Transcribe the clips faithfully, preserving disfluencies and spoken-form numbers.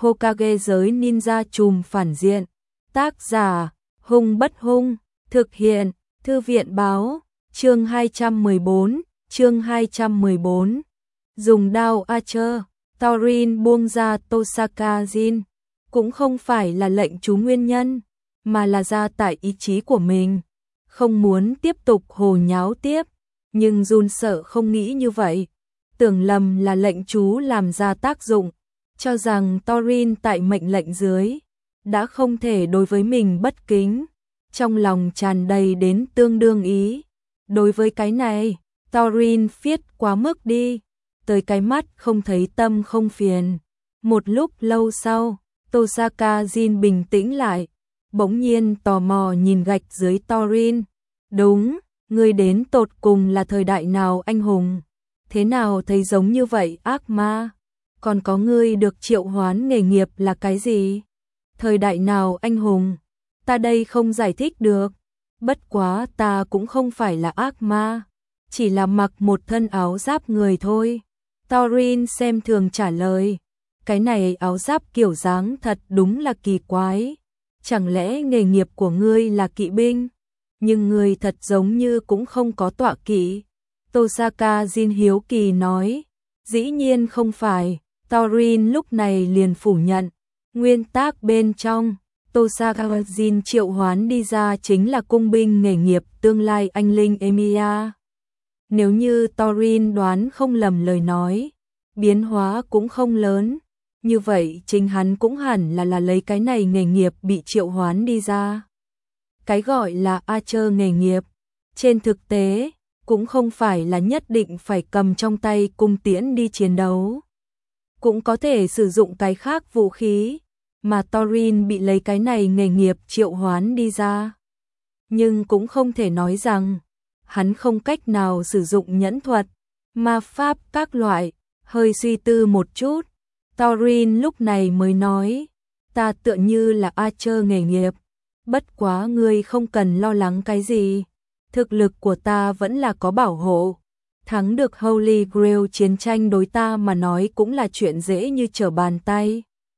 Hokage giới ninja trùm phản diện. Tác giả, Hung Bất Hung, thực hiện, Thư viện báo, chương hai trăm mười bốn, chương hai trăm mười bốn. Dùng đao Archer, Thorin buông ra Tosaka Jin, cũng không phải là lệnh chú nguyên nhân, mà là ra tại ý chí của mình, không muốn tiếp tục hồ nháo tiếp, nhưng Jun sợ không nghĩ như vậy, tưởng lầm là lệnh chú làm ra tác dụng, cho rằng Thorin tại mệnh lệnh dưới đã không thể đối với mình bất kính, trong lòng tràn đầy đến tương đương ý. Đối với cái này, Thorin phiết quá mức đi, tới cái mắt không thấy tâm không phiền. Một lúc lâu sau, Tosaka Jin bình tĩnh lại, bỗng nhiên tò mò nhìn gạch dưới Thorin. Đúng, ngươi đến tột cùng là thời đại nào anh hùng? Thế nào thấy giống như vậy ác ma? Còn có ngươi được triệu hoán nghề nghiệp là cái gì? Thời đại nào anh hùng? Ta đây không giải thích được. Bất quá ta cũng không phải là ác ma, chỉ là mặc một thân áo giáp người thôi. Thorin xem thường trả lời. Cái này áo giáp kiểu dáng thật đúng là kỳ quái. Chẳng lẽ nghề nghiệp của ngươi là kỵ binh? Nhưng ngươi thật giống như cũng không có tọa kỵ. Tosaka Jin hiếu kỳ nói. Dĩ nhiên không phải. Thorin lúc này liền phủ nhận. Nguyên tắc bên trong, Tosaka Jin triệu hoán đi ra chính là cung binh nghề nghiệp tương lai anh linh Emilia. Nếu như Thorin đoán không lầm lời nói, biến hóa cũng không lớn, như vậy chính hắn cũng hẳn là là lấy cái này nghề nghiệp bị triệu hoán đi ra. Cái gọi là Archer nghề nghiệp, trên thực tế, cũng không phải là nhất định phải cầm trong tay cung tiễn đi chiến đấu. Cũng có thể sử dụng cái khác vũ khí, mà Thorin bị lấy cái này nghề nghiệp triệu hoán đi ra. Nhưng cũng không thể nói rằng, hắn không cách nào sử dụng nhẫn thuật, ma pháp các loại, hơi suy tư một chút. Thorin lúc này mới nói, ta tựa như là Archer nghề nghiệp, bất quá ngươi không cần lo lắng cái gì, thực lực của ta vẫn là có bảo hộ. Thắng được Holy Grail chiến tranh đối ta mà nói cũng là chuyện dễ như trở bàn tay.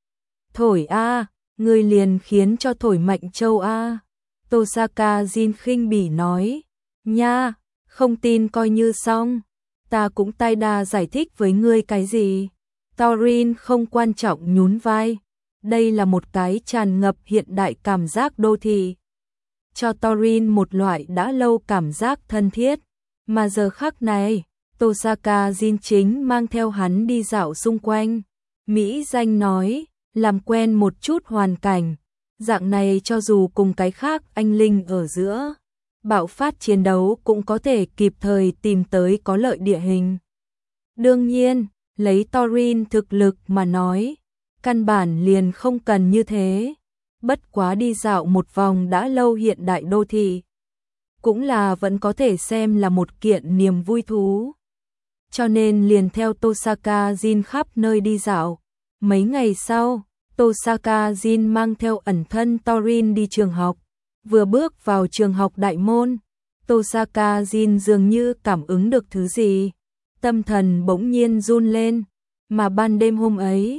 Thổi a, ngươi liền khiến cho thổi mạnh châu a. Tosaka Jin khinh bỉ nói, nha, không tin coi như xong, ta cũng tay đa giải thích với ngươi cái gì. Thorin không quan trọng nhún vai, đây là một cái tràn ngập hiện đại cảm giác đô thị. Cho Thorin một loại đã lâu cảm giác thân thiết. Mà giờ khắc này, Tosaka Jin chính mang theo hắn đi dạo xung quanh. Mỹ danh nói, làm quen một chút hoàn cảnh. Dạng này cho dù cùng cái khác anh linh ở giữa, bạo phát chiến đấu cũng có thể kịp thời tìm tới có lợi địa hình. Đương nhiên, lấy Thorin thực lực mà nói, căn bản liền không cần như thế. Bất quá đi dạo một vòng đã lâu hiện đại đô thị, cũng là vẫn có thể xem là một kiện niềm vui thú. Cho nên liền theo Tosaka Jin khắp nơi đi dạo. Mấy ngày sau, Tosaka Jin mang theo ẩn thân Thorin đi trường học. Vừa bước vào trường học đại môn, Tosaka Jin dường như cảm ứng được thứ gì. Tâm thần bỗng nhiên run lên. Mà ban đêm hôm ấy,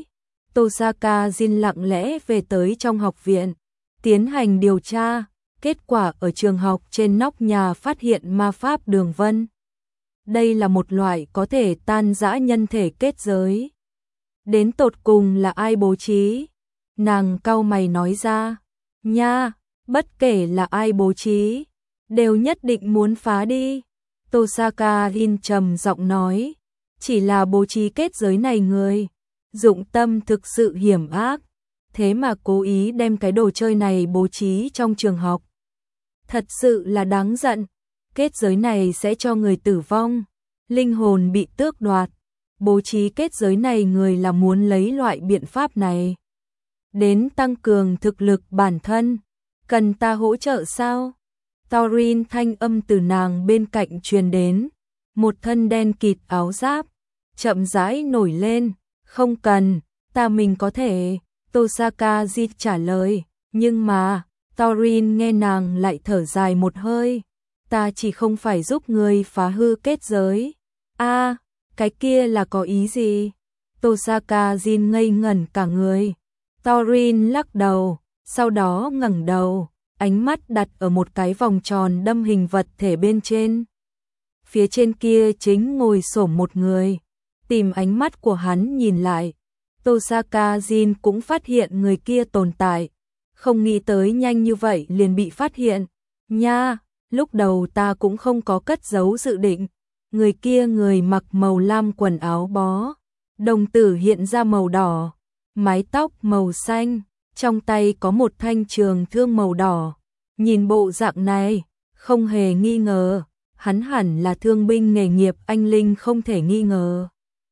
Tosaka Jin lặng lẽ về tới trong học viện, tiến hành điều tra. Kết quả ở trường học trên nóc nhà phát hiện ma pháp đường vân. Đây là một loại có thể tan rã nhân thể kết giới. Đến tột cùng là ai bố trí? Nàng cau mày nói ra. Nha, bất kể là ai bố trí, đều nhất định muốn phá đi. Tosaka Jin trầm giọng nói. Chỉ là bố trí kết giới này người, dụng tâm thực sự hiểm ác. Thế mà cố ý đem cái đồ chơi này bố trí trong trường học. Thật sự là đáng giận. Kết giới này sẽ cho người tử vong, linh hồn bị tước đoạt. Bố trí kết giới này người là muốn lấy loại biện pháp này đến tăng cường thực lực bản thân. Cần ta hỗ trợ sao? Thorin thanh âm từ nàng bên cạnh truyền đến. Một thân đen kịt áo giáp, chậm rãi nổi lên. Không cần, ta mình có thể. Tosaka Jin trả lời. Nhưng mà, Thorin nghe nàng lại thở dài một hơi. Ta chỉ không phải giúp người phá hư kết giới. A, à, cái kia là có ý gì? Tosaka Jin ngây ngẩn cả người. Thorin lắc đầu, sau đó ngẩng đầu, ánh mắt đặt ở một cái vòng tròn đâm hình vật thể bên trên. Phía trên kia chính ngồi xổm một người, tìm ánh mắt của hắn nhìn lại. Tosaka Jin cũng phát hiện người kia tồn tại, không nghĩ tới nhanh như vậy liền bị phát hiện. Nha, lúc đầu ta cũng không có cất giấu dự định. Người kia người mặc màu lam quần áo bó, đồng tử hiện ra màu đỏ, mái tóc màu xanh, trong tay có một thanh trường thương màu đỏ. Nhìn bộ dạng này, không hề nghi ngờ, hắn hẳn là thương binh nghề nghiệp anh linh không thể nghi ngờ.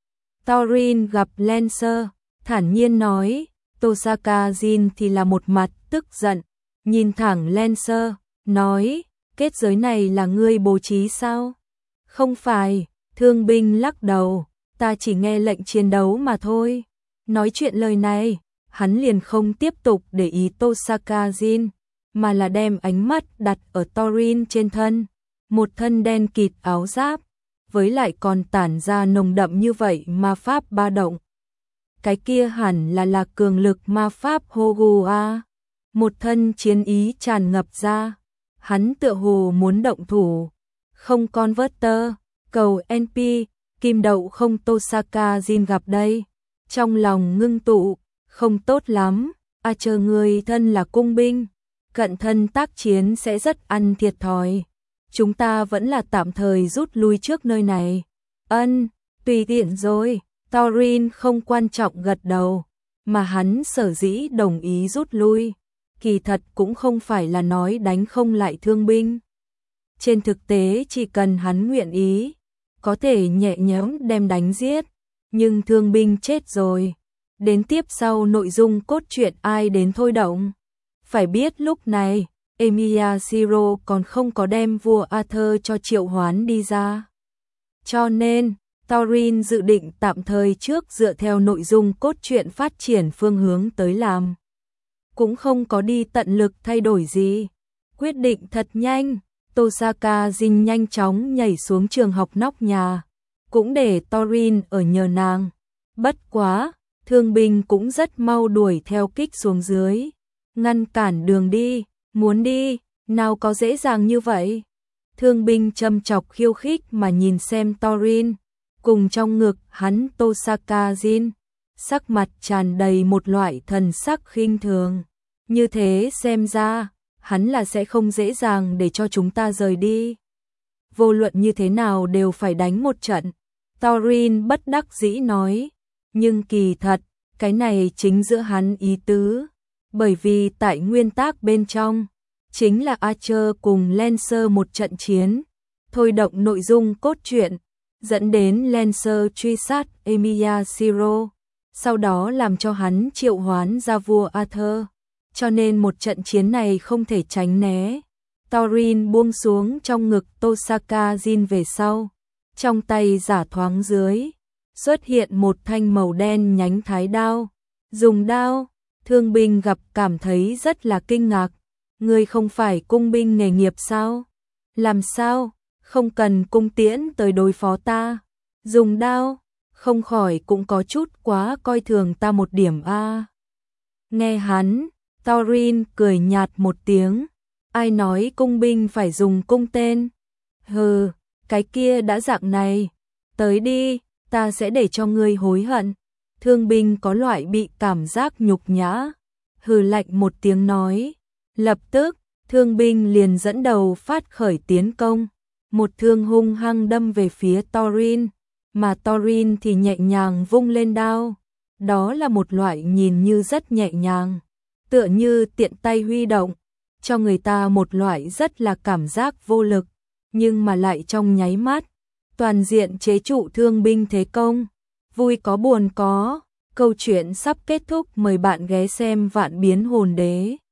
Thorin gặp Lancer, thản nhiên nói, Tosaka Jin thì là một mặt tức giận, nhìn thẳng Lancer, nói, kết giới này là ngươi bố trí sao? Không phải, thương binh lắc đầu, ta chỉ nghe lệnh chiến đấu mà thôi. Nói chuyện lời này, hắn liền không tiếp tục để ý Tosaka Jin, mà là đem ánh mắt đặt ở Thorin trên thân. Một thân đen kịt áo giáp, với lại còn tản ra nồng đậm như vậy ma pháp ba động. Cái kia hẳn là là cường lực ma pháp Hogua. Một thân chiến ý tràn ngập ra, hắn tựa hồ muốn động thủ. Không converter, cầu en pê, kim đậu không Tosaka Jin gặp đây. Trong lòng ngưng tụ, không tốt lắm, à chờ người thân là cung binh, cận thân tác chiến sẽ rất ăn thiệt thòi. Chúng ta vẫn là tạm thời rút lui trước nơi này. Ân, tùy tiện rồi. Thorin không quan trọng gật đầu, mà hắn sở dĩ đồng ý rút lui, kỳ thật cũng không phải là nói đánh không lại thương binh. Trên thực tế chỉ cần hắn nguyện ý, có thể nhẹ nhõm đem đánh giết, nhưng thương binh chết rồi. Đến tiếp sau nội dung cốt truyện ai đến thôi động. Phải biết lúc này, Emilia Siro còn không có đem vua Arthur cho triệu hoán đi ra. Cho nên, Thorin dự định tạm thời trước dựa theo nội dung cốt truyện phát triển phương hướng tới làm. Cũng không có đi tận lực thay đổi gì. Quyết định thật nhanh, Tosaka Jin nhanh chóng nhảy xuống trường học nóc nhà, cũng để Thorin ở nhờ nàng. Bất quá, thương binh cũng rất mau đuổi theo kích xuống dưới, ngăn cản đường đi, muốn đi, nào có dễ dàng như vậy. Thương binh châm chọc khiêu khích mà nhìn xem Thorin, cùng trong ngực hắn Tosaka Jin, sắc mặt tràn đầy một loại thần sắc khinh thường. Như thế xem ra, hắn là sẽ không dễ dàng để cho chúng ta rời đi. Vô luận như thế nào đều phải đánh một trận. Thorin bất đắc dĩ nói, nhưng kỳ thật, cái này chính giữa hắn ý tứ. Bởi vì tại nguyên tắc bên trong, chính là Archer cùng Lancer một trận chiến, thôi động nội dung cốt truyện, dẫn đến Lancer truy sát Emilia Siro, sau đó làm cho hắn triệu hoán ra vua Arthur. Cho nên một trận chiến này không thể tránh né. Thorin buông xuống trong ngực Tosaka Jin về sau, trong tay giả thoáng dưới, xuất hiện một thanh màu đen nhánh thái đao. Dùng đao, thương binh gặp cảm thấy rất là kinh ngạc. Ngươi không phải cung binh nghề nghiệp sao? Làm sao? Không cần cung tiễn tới đối phó ta. Dùng đao, không khỏi cũng có chút quá coi thường ta một điểm a. À. Nghe hắn, Thorin cười nhạt một tiếng. Ai nói cung binh phải dùng cung tên? Hừ, cái kia đã dạng này. Tới đi, ta sẽ để cho ngươi hối hận. Thương binh có loại bị cảm giác nhục nhã. Hừ lạnh một tiếng nói. Lập tức, thương binh liền dẫn đầu phát khởi tiến công. Một thương hung hăng đâm về phía Thorin, mà Thorin thì nhẹ nhàng vung lên đao. Đó là một loại nhìn như rất nhẹ nhàng, tựa như tiện tay huy động, cho người ta một loại rất là cảm giác vô lực, nhưng mà lại trong nháy mắt, toàn diện chế trụ thương binh thế công. Vui có buồn có, câu chuyện sắp kết thúc, mời bạn ghé xem Vạn Biến Hồn Đế.